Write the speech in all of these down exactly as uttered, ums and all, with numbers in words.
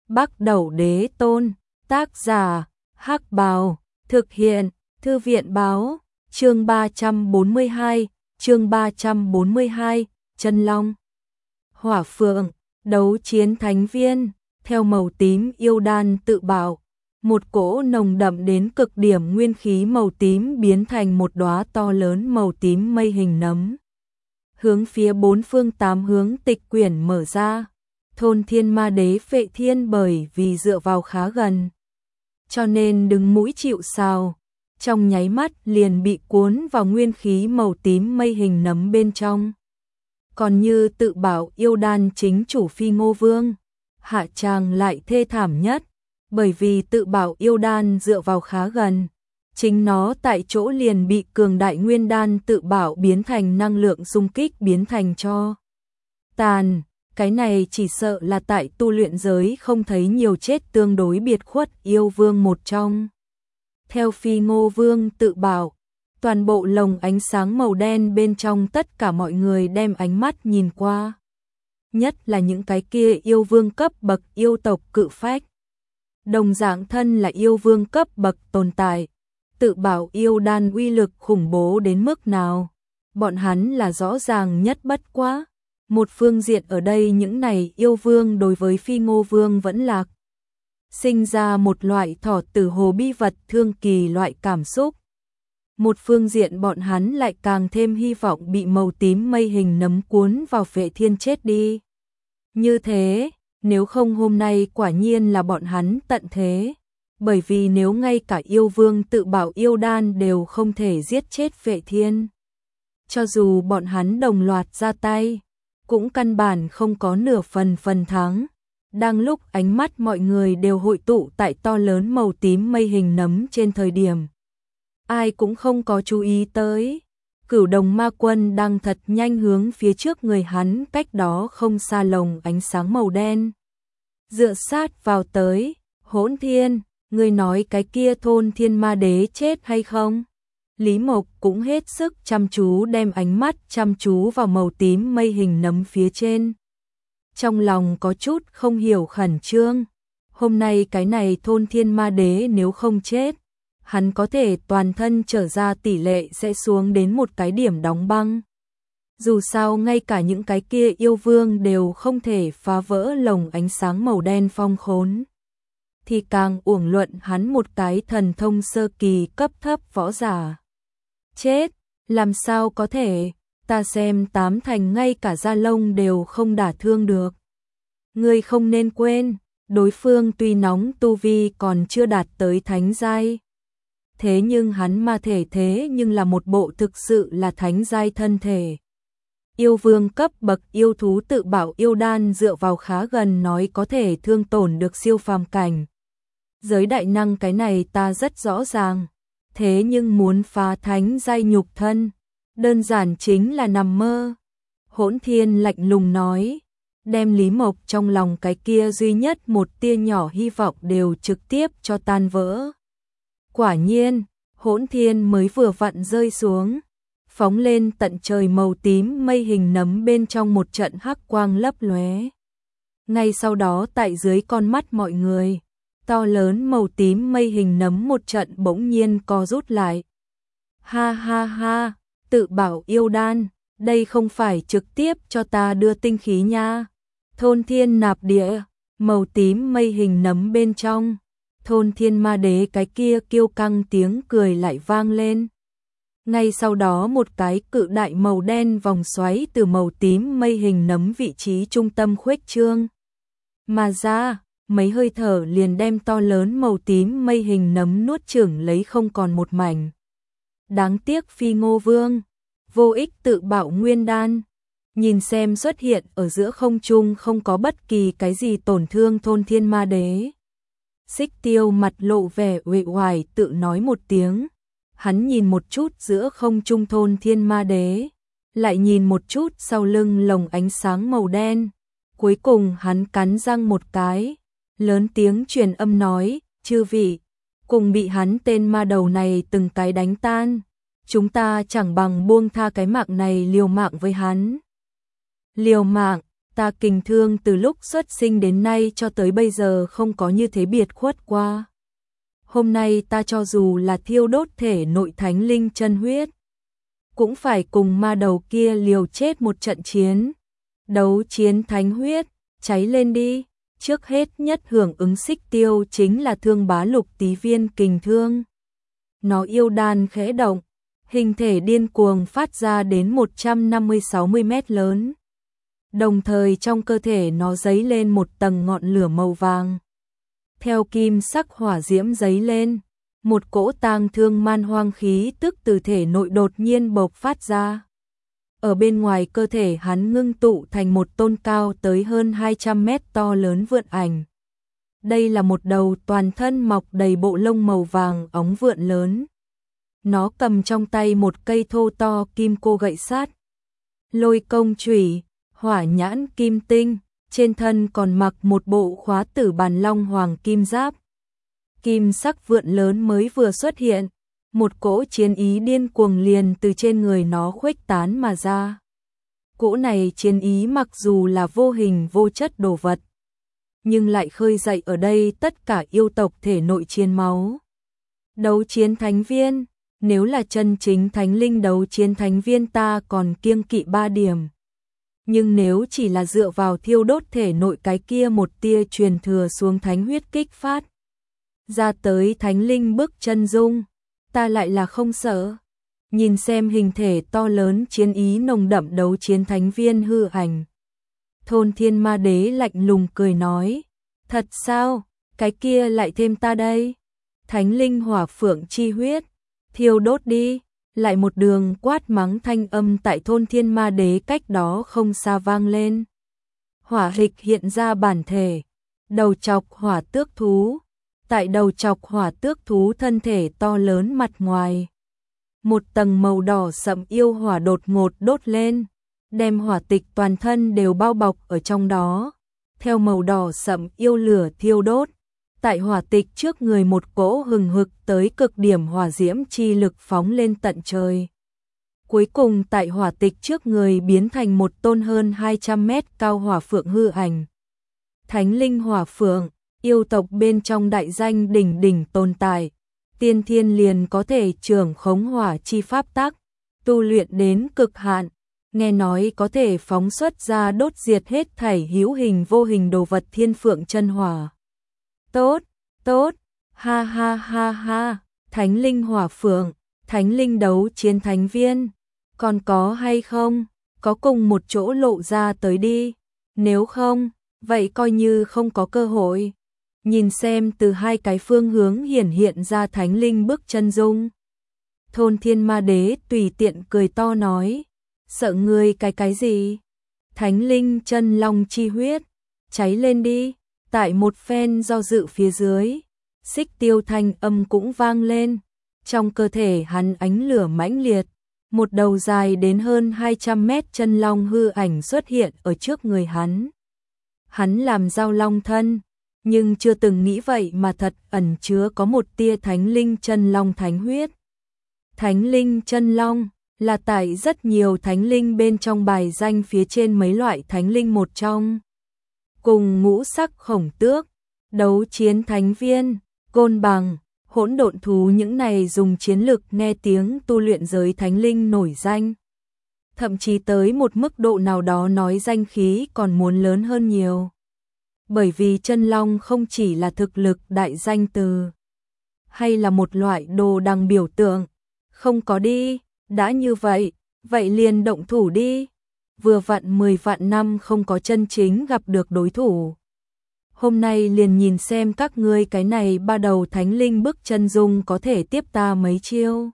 Bắc Đẩu Đế Tôn, tác giả, Hắc Bào, thực hiện, Thư viện báo, chương ba trăm bốn mươi hai, chương ba trăm bốn mươi hai, Chân Long. Hỏa Phượng, đấu chiến thánh viên, theo màu tím yêu đan tự bảo, một cỗ nồng đậm đến cực điểm nguyên khí màu tím biến thành một đóa to lớn màu tím mây hình nấm. Hướng phía bốn phương tám hướng tịch quyển mở ra. Thôn Thiên Ma Đế Phệ Thiên bởi vì dựa vào khá gần, cho nên đứng mũi chịu sào, trong nháy mắt liền bị cuốn vào nguyên khí màu tím mây hình nấm bên trong. Còn như tự bảo yêu đan chính chủ Phi Ngô Vương, hạ tràng lại thê thảm nhất, bởi vì tự bảo yêu đan dựa vào khá gần, chính nó tại chỗ liền bị cường đại nguyên đan tự bảo biến thành năng lượng xung kích biến thành cho tàn. Cái này chỉ sợ là tại tu luyện giới không thấy nhiều chết tương đối biệt khuất yêu vương một trong. Theo Phi Ngô Vương tự bảo, toàn bộ lồng ánh sáng màu đen bên trong tất cả mọi người đem ánh mắt nhìn qua. Nhất là những cái kia yêu vương cấp bậc yêu tộc cự phách. Đồng dạng thân là yêu vương cấp bậc tồn tại, tự bảo yêu đan uy lực khủng bố đến mức nào. Bọn hắn là rõ ràng nhất bất quá. Một phương diện ở đây những này yêu vương đối với Phi Ngô Vương vẫn lạc. Sinh ra một loại thỏ tử hồ bi vật thương kỳ loại cảm xúc. Một phương diện bọn hắn lại càng thêm hy vọng bị màu tím mây hình nấm cuốn vào Phệ Thiên chết đi. Như thế, nếu không hôm nay quả nhiên là bọn hắn tận thế. Bởi vì nếu ngay cả yêu vương tự bảo yêu đan đều không thể giết chết Phệ Thiên, cho dù bọn hắn đồng loạt ra tay, cũng căn bản không có nửa phần phần thắng. Đang lúc ánh mắt mọi người đều hội tụ tại to lớn màu tím mây hình nấm trên thời điểm, ai cũng không có chú ý tới, Cửu Đồng Ma Quân đang thật nhanh hướng phía trước người hắn cách đó không xa lồng ánh sáng màu đen dựa sát vào tới. Hỗn Thiên, ngươi nói cái kia Thôn Thiên Ma Đế chết hay không? Lý Mộc cũng hết sức chăm chú đem ánh mắt chăm chú vào màu tím mây hình nấm phía trên. Trong lòng có chút không hiểu khẩn trương. Hôm nay cái này Thôn Thiên Ma Đế nếu không chết, hắn có thể toàn thân trở ra tỷ lệ sẽ xuống đến một cái điểm đóng băng. Dù sao ngay cả những cái kia yêu vương đều không thể phá vỡ lồng ánh sáng màu đen phong khốn, thì càng uổng luận hắn một cái thần thông sơ kỳ cấp thấp võ giả. Chết, làm sao có thể, ta xem tám thành ngay cả da lông đều không đả thương được. Ngươi không nên quên, đối phương tuy nóng tu vi còn chưa đạt tới thánh giai. Thế nhưng hắn ma thể thế nhưng là một bộ thực sự là thánh giai thân thể. Yêu vương cấp bậc yêu thú tự bảo yêu đan dựa vào khá gần nói có thể thương tổn được siêu phàm cảnh. Giới đại năng cái này ta rất rõ ràng. Thế nhưng muốn phá thánh giai nhục thân, đơn giản chính là nằm mơ. Hỗn Thiên lạnh lùng nói, đem Lý Mộc trong lòng cái kia duy nhất một tia nhỏ hy vọng đều trực tiếp cho tan vỡ. Quả nhiên, Hỗn Thiên mới vừa vặn rơi xuống, phóng lên tận trời màu tím mây hình nấm bên trong một trận hắc quang lấp lóe. Ngay sau đó tại dưới con mắt mọi người, to lớn màu tím mây hình nấm một trận bỗng nhiên co rút lại. Ha ha ha, tự bảo yêu đan, đây không phải trực tiếp cho ta đưa tinh khí nha. Thôn Thiên nạp địa, màu tím mây hình nấm bên trong, Thôn Thiên Ma Đế cái kia kiêu căng tiếng cười lại vang lên. Ngay sau đó một cái cự đại màu đen vòng xoáy từ màu tím mây hình nấm vị trí trung tâm khuếch trương mà ra. Mấy hơi thở liền đem to lớn màu tím mây hình nấm nuốt chửng lấy không còn một mảnh. Đáng tiếc Phi Ngô Vương, vô ích tự bảo nguyên đan. Nhìn xem xuất hiện ở giữa không trung không có bất kỳ cái gì tổn thương Thôn Thiên Ma Đế. Xích Tiêu mặt lộ vẻ uể oải tự nói một tiếng. Hắn nhìn một chút giữa không trung Thôn Thiên Ma Đế, lại nhìn một chút sau lưng lồng ánh sáng màu đen. Cuối cùng hắn cắn răng một cái, lớn tiếng truyền âm nói, chư vị, cùng bị hắn tên ma đầu này từng cái đánh tan, chúng ta chẳng bằng buông tha cái mạng này liều mạng với hắn. Liều mạng, ta kình thương từ lúc xuất sinh đến nay cho tới bây giờ không có như thế biệt khuất qua. Hôm nay ta cho dù là thiêu đốt thể nội thánh linh chân huyết, cũng phải cùng ma đầu kia liều chết một trận chiến. Đấu chiến thánh huyết, cháy lên đi. Trước hết nhất hưởng ứng xích tiêu chính là Thương Bá Lục Tí Viên kình thương. Nó yêu đan khẽ động, hình thể điên cuồng phát ra đến một trăm năm mươi sáu mươi mét lớn. Đồng thời trong cơ thể nó dấy lên một tầng ngọn lửa màu vàng. Theo kim sắc hỏa diễm dấy lên, một cỗ tang thương man hoang khí tức từ thể nội đột nhiên bộc phát ra. Ở bên ngoài cơ thể hắn ngưng tụ thành một tôn cao tới hơn hai trăm mét to lớn vượn ảnh. Đây là một đầu toàn thân mọc đầy bộ lông màu vàng óng vượn lớn. Nó cầm trong tay một cây thô to kim cô gậy sắt, lôi công chủy, hỏa nhãn kim tinh, trên thân còn mặc một bộ khóa tử bàn long hoàng kim giáp. Kim sắc vượn lớn mới vừa xuất hiện, một cỗ chiến ý điên cuồng liền từ trên người nó khuếch tán mà ra. Cỗ này chiến ý mặc dù là vô hình vô chất đồ vật, nhưng lại khơi dậy ở đây tất cả yêu tộc thể nội chiến máu. Đấu chiến thánh viên, nếu là chân chính thánh linh đấu chiến thánh viên ta còn kiêng kỵ ba điểm. Nhưng nếu chỉ là dựa vào thiêu đốt thể nội cái kia một tia truyền thừa xuống thánh huyết kích phát ra tới thánh linh bức chân dung, ta lại là không sợ. Nhìn xem hình thể to lớn chiến ý nồng đậm đấu chiến thánh viên hư ảnh, Thôn Thiên Ma Đế lạnh lùng cười nói, thật sao, cái kia lại thêm ta đây. Thánh linh hỏa phượng chi huyết, thiêu đốt đi. Lại một đường quát mắng thanh âm tại Thôn Thiên Ma Đế cách đó không xa vang lên. Hỏa hịch hiện ra bản thể, đầu chọc hỏa tước thú. Tại đầu chọc hỏa tước thú thân thể to lớn mặt ngoài, một tầng màu đỏ sậm yêu hỏa đột ngột đốt lên, đem hỏa tịch toàn thân đều bao bọc ở trong đó. Theo màu đỏ sậm yêu lửa thiêu đốt, tại hỏa tịch trước người một cỗ hừng hực tới cực điểm hỏa diễm chi lực phóng lên tận trời. Cuối cùng tại hỏa tịch trước người biến thành một tôn hơn hai trăm mét cao hỏa phượng hư ảnh. Thánh linh hỏa phượng, yêu tộc bên trong đại danh đỉnh đỉnh tồn tại, tiên thiên liền có thể trưởng khống hỏa chi pháp tắc, tu luyện đến cực hạn, nghe nói có thể phóng xuất ra đốt diệt hết thảy hữu hình vô hình đồ vật thiên phượng chân hỏa. Tốt, tốt, ha ha ha ha, thánh linh hỏa phượng, thánh linh đấu chiến thánh viên, còn có hay không, có cùng một chỗ lộ ra tới đi, nếu không, vậy coi như không có cơ hội. Nhìn xem từ hai cái phương hướng hiển hiện ra thánh linh bức chân dung, Thôn Thiên Ma Đế tùy tiện cười to nói, sợ ngươi cái cái gì? Thánh linh chân long chi huyết, cháy lên đi. Tại một phen do dự phía dưới, xích tiêu thanh âm cũng vang lên, trong cơ thể hắn ánh lửa mãnh liệt, một đầu dài đến hơn hai trăm mét chân long hư ảnh xuất hiện ở trước người hắn. Hắn làm giao long thân, nhưng chưa từng nghĩ vậy mà thật ẩn chứa có một tia thánh linh chân long thánh huyết. Thánh linh chân long là tại rất nhiều thánh linh bên trong bài danh phía trên mấy loại thánh linh một trong. Cùng ngũ sắc khổng tước, đấu chiến thánh viên, côn bằng, hỗn độn thú những này dùng chiến lực nghe tiếng tu luyện giới thánh linh nổi danh. Thậm chí tới một mức độ nào đó nói danh khí còn muốn lớn hơn nhiều. Bởi vì chân long không chỉ là thực lực đại danh từ, hay là một loại đồ đằng biểu tượng. Không có đi, đã như vậy, vậy liền động thủ đi. Vừa vặn mười vạn năm không có chân chính gặp được đối thủ. Hôm nay liền nhìn xem các ngươi cái này ba đầu thánh linh bức chân dung có thể tiếp ta mấy chiêu.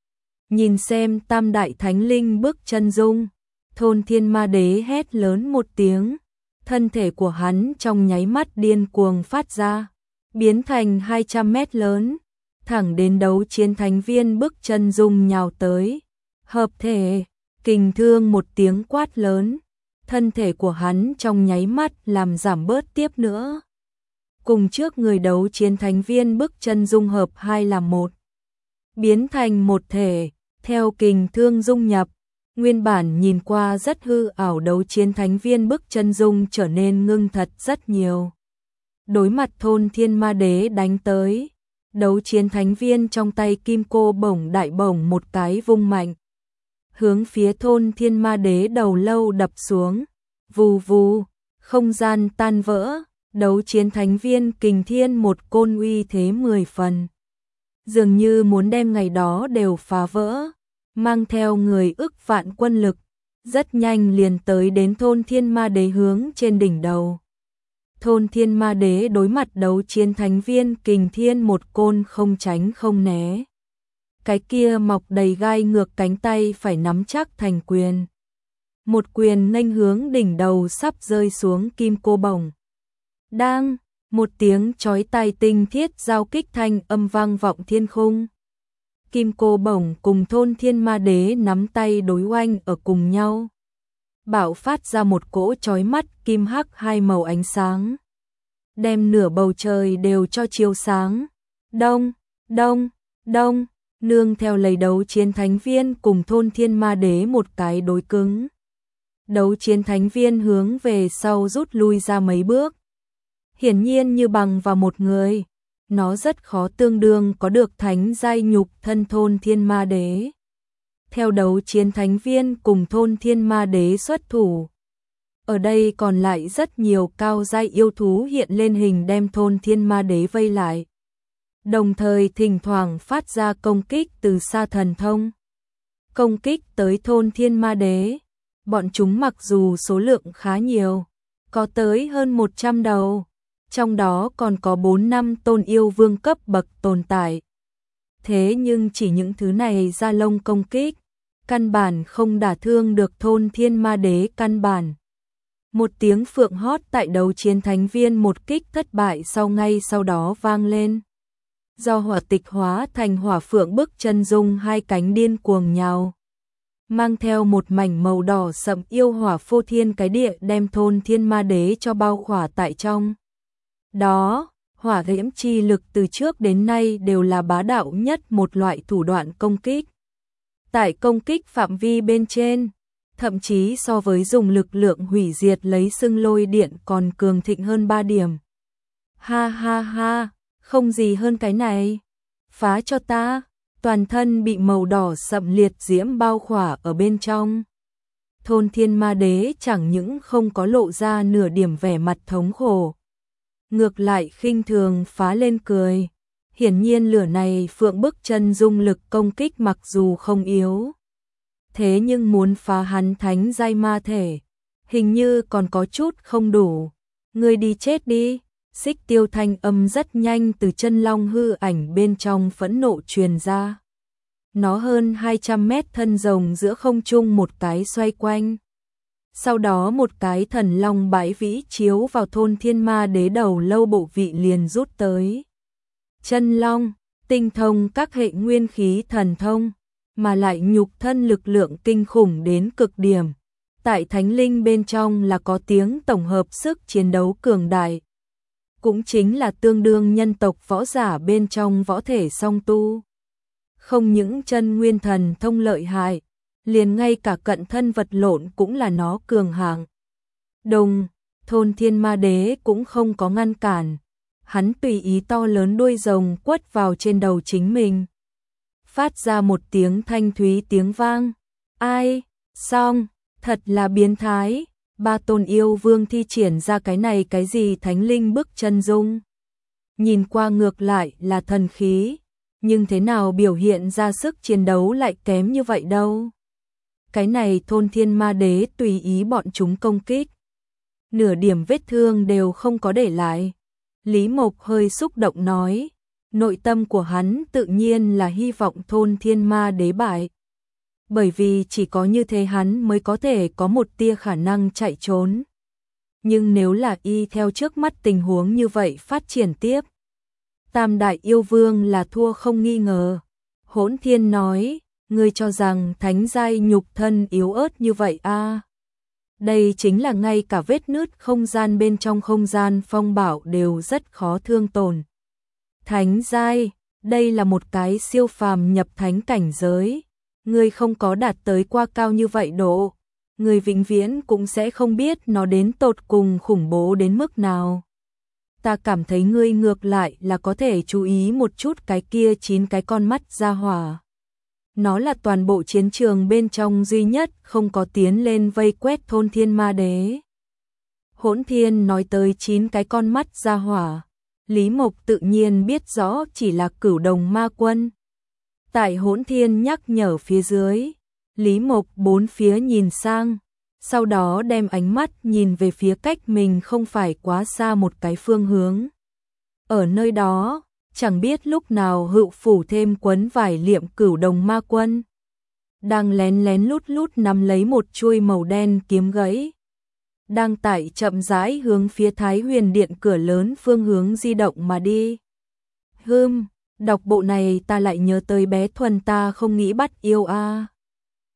Nhìn xem tam đại thánh linh bức chân dung, Thôn Thiên Ma Đế hét lớn một tiếng, thân thể của hắn trong nháy mắt điên cuồng phát ra, biến thành hai trăm mét lớn, thẳng đến đấu chiến thánh viên bức chân dung nhào tới. Hợp thể, kình thương một tiếng quát lớn, thân thể của hắn trong nháy mắt làm giảm bớt tiếp nữa. Cùng trước người đấu chiến thánh viên bức chân dung hợp hai làm một, biến thành một thể, theo kình thương dung nhập, Nguyên bản nhìn qua rất hư ảo đấu chiến thánh viên bức chân dung trở nên ngưng thật rất nhiều. Đối mặt thôn thiên ma đế đánh tới, đấu chiến thánh viên trong tay kim cô bổng đại bổng một cái vung mạnh. Hướng phía thôn thiên ma đế đầu lâu đập xuống, vù vù, không gian tan vỡ, đấu chiến thánh viên kình thiên một côn uy thế mười phần. Dường như muốn đem ngày đó đều phá vỡ, mang theo người ức vạn quân lực, rất nhanh liền tới đến thôn thiên ma đế hướng trên đỉnh đầu. Thôn thiên ma đế đối mặt đấu chiến thánh viên kình thiên một côn không tránh không né. Cái kia mọc đầy gai ngược cánh tay phải nắm chắc thành quyền. Một quyền nghênh hướng đỉnh đầu sắp rơi xuống kim cô bổng. Đang, một tiếng chói tai tinh thiết giao kích thanh âm vang vọng thiên khung. Kim cô bổng cùng thôn thiên ma đế nắm tay đối oanh ở cùng nhau. Bạo phát ra một cỗ chói mắt kim hắc hai màu ánh sáng. Đem nửa bầu trời đều cho chiếu sáng. Đông, đông, đông, nương theo lấy đấu chiến thánh viên cùng thôn thiên ma đế một cái đối cứng. Đấu chiến thánh viên hướng về sau rút lui ra mấy bước. Hiển nhiên như bằng vào một người, nó rất khó tương đương có được thánh giai nhục thân thôn thiên ma đế. Theo đấu chiến thánh viên cùng thôn thiên ma đế xuất thủ. Ở đây còn lại rất nhiều cao giai yêu thú hiện lên hình đem thôn thiên ma đế vây lại. Đồng thời thỉnh thoảng phát ra công kích từ xa thần thông. Công kích tới thôn thiên ma đế. Bọn chúng mặc dù số lượng khá nhiều, có tới hơn một trăm đầu, trong đó còn có bốn năm tôn yêu vương cấp bậc tồn tại. Thế nhưng chỉ những thứ này ra lông công kích, căn bản không đả thương được thôn thiên ma đế căn bản. Một tiếng phượng hót tại đấu chiến thánh viên một kích thất bại sau ngay sau đó vang lên. Do hỏa tịch hóa thành hỏa phượng bức chân dung hai cánh điên cuồng nhào. Mang theo một mảnh màu đỏ sậm yêu hỏa phô thiên cái địa đem thôn thiên ma đế cho bao khỏa tại trong. Đó, hỏa diễm chi lực từ trước đến nay đều là bá đạo nhất một loại thủ đoạn công kích. Tại công kích phạm vi bên trên, thậm chí so với dùng lực lượng hủy diệt lấy xưng lôi điện còn cường thịnh hơn ba điểm. Ha ha ha, không gì hơn cái này. Phá cho ta. Toàn thân bị màu đỏ sậm liệt diễm bao khỏa ở bên trong. Thôn thiên ma đế chẳng những không có lộ ra nửa điểm vẻ mặt thống khổ. Ngược lại khinh thường phá lên cười. Hiển nhiên lửa này phượng bức chân dung lực công kích mặc dù không yếu. Thế nhưng muốn phá hắn thánh giai ma thể, hình như còn có chút không đủ. Ngươi đi chết đi. Xích tiêu thanh âm rất nhanh từ chân long hư ảnh bên trong phẫn nộ truyền ra. Nó hơn hai trăm mét thân rồng giữa không trung một cái xoay quanh. Sau đó một cái thần long bãi vĩ chiếu vào thôn thiên ma đế đầu lâu bộ vị liền rút tới. Chân long, tinh thông các hệ nguyên khí thần thông, mà lại nhục thân lực lượng kinh khủng đến cực điểm. Tại thánh linh bên trong là có tiếng tổng hợp sức chiến đấu cường đại. Cũng chính là tương đương nhân tộc võ giả bên trong võ thể song tu. Không những chân nguyên thần thông lợi hại, liền ngay cả cận thân vật lộn cũng là nó cường hạng. Đồng, thôn thiên ma đế cũng không có ngăn cản. Hắn tùy ý to lớn đuôi rồng quất vào trên đầu chính mình. Phát ra một tiếng thanh thúy tiếng vang. Ai, xong, thật là biến thái. Ba tôn yêu vương thi triển ra cái này cái gì thánh linh bức chân dung. Nhìn qua ngược lại là thần khí, nhưng thế nào biểu hiện ra sức chiến đấu lại kém như vậy đâu. Cái này thôn thiên ma đế tùy ý bọn chúng công kích. Nửa điểm vết thương đều không có để lại. Lý Mộc hơi xúc động nói, nội tâm của hắn tự nhiên là hy vọng thôn thiên ma đế bại. Bởi vì chỉ có như thế hắn mới có thể có một tia khả năng chạy trốn. Nhưng nếu là y theo trước mắt tình huống như vậy phát triển tiếp, Tam đại yêu vương là thua không nghi ngờ. Hỗn Thiên nói, ngươi cho rằng thánh giai nhục thân yếu ớt như vậy a? À? Đây chính là ngay cả vết nứt không gian bên trong không gian phong bảo đều rất khó thương tổn. Thánh giai, đây là một cái siêu phàm nhập thánh cảnh giới. Ngươi không có đạt tới qua cao như vậy độ, ngươi vĩnh viễn cũng sẽ không biết nó đến tột cùng khủng bố đến mức nào. Ta cảm thấy ngươi ngược lại là có thể chú ý một chút cái kia chín cái con mắt ra hỏa. Nó là toàn bộ chiến trường bên trong duy nhất không có tiến lên vây quét thôn Thiên Ma Đế. Hỗn Thiên nói tới chín cái con mắt ra hỏa, Lý Mộc tự nhiên biết rõ chỉ là Cửu Đồng Ma Quân. Tại Hỗn Thiên nhắc nhở phía dưới, Lý Mộc bốn phía nhìn sang, sau đó đem ánh mắt nhìn về phía cách mình không phải quá xa một cái phương hướng. Ở nơi đó, chẳng biết lúc nào hữu phủ thêm quấn vải liệm Cửu Đồng Ma Quân, đang lén lén lút lút nắm lấy một chuôi màu đen kiếm gãy, đang tại chậm rãi hướng phía Thái Huyền Điện cửa lớn phương hướng di động mà đi. Hừm, đọc bộ này ta lại nhớ tới bé Thuần ta không nghĩ bắt yêu a.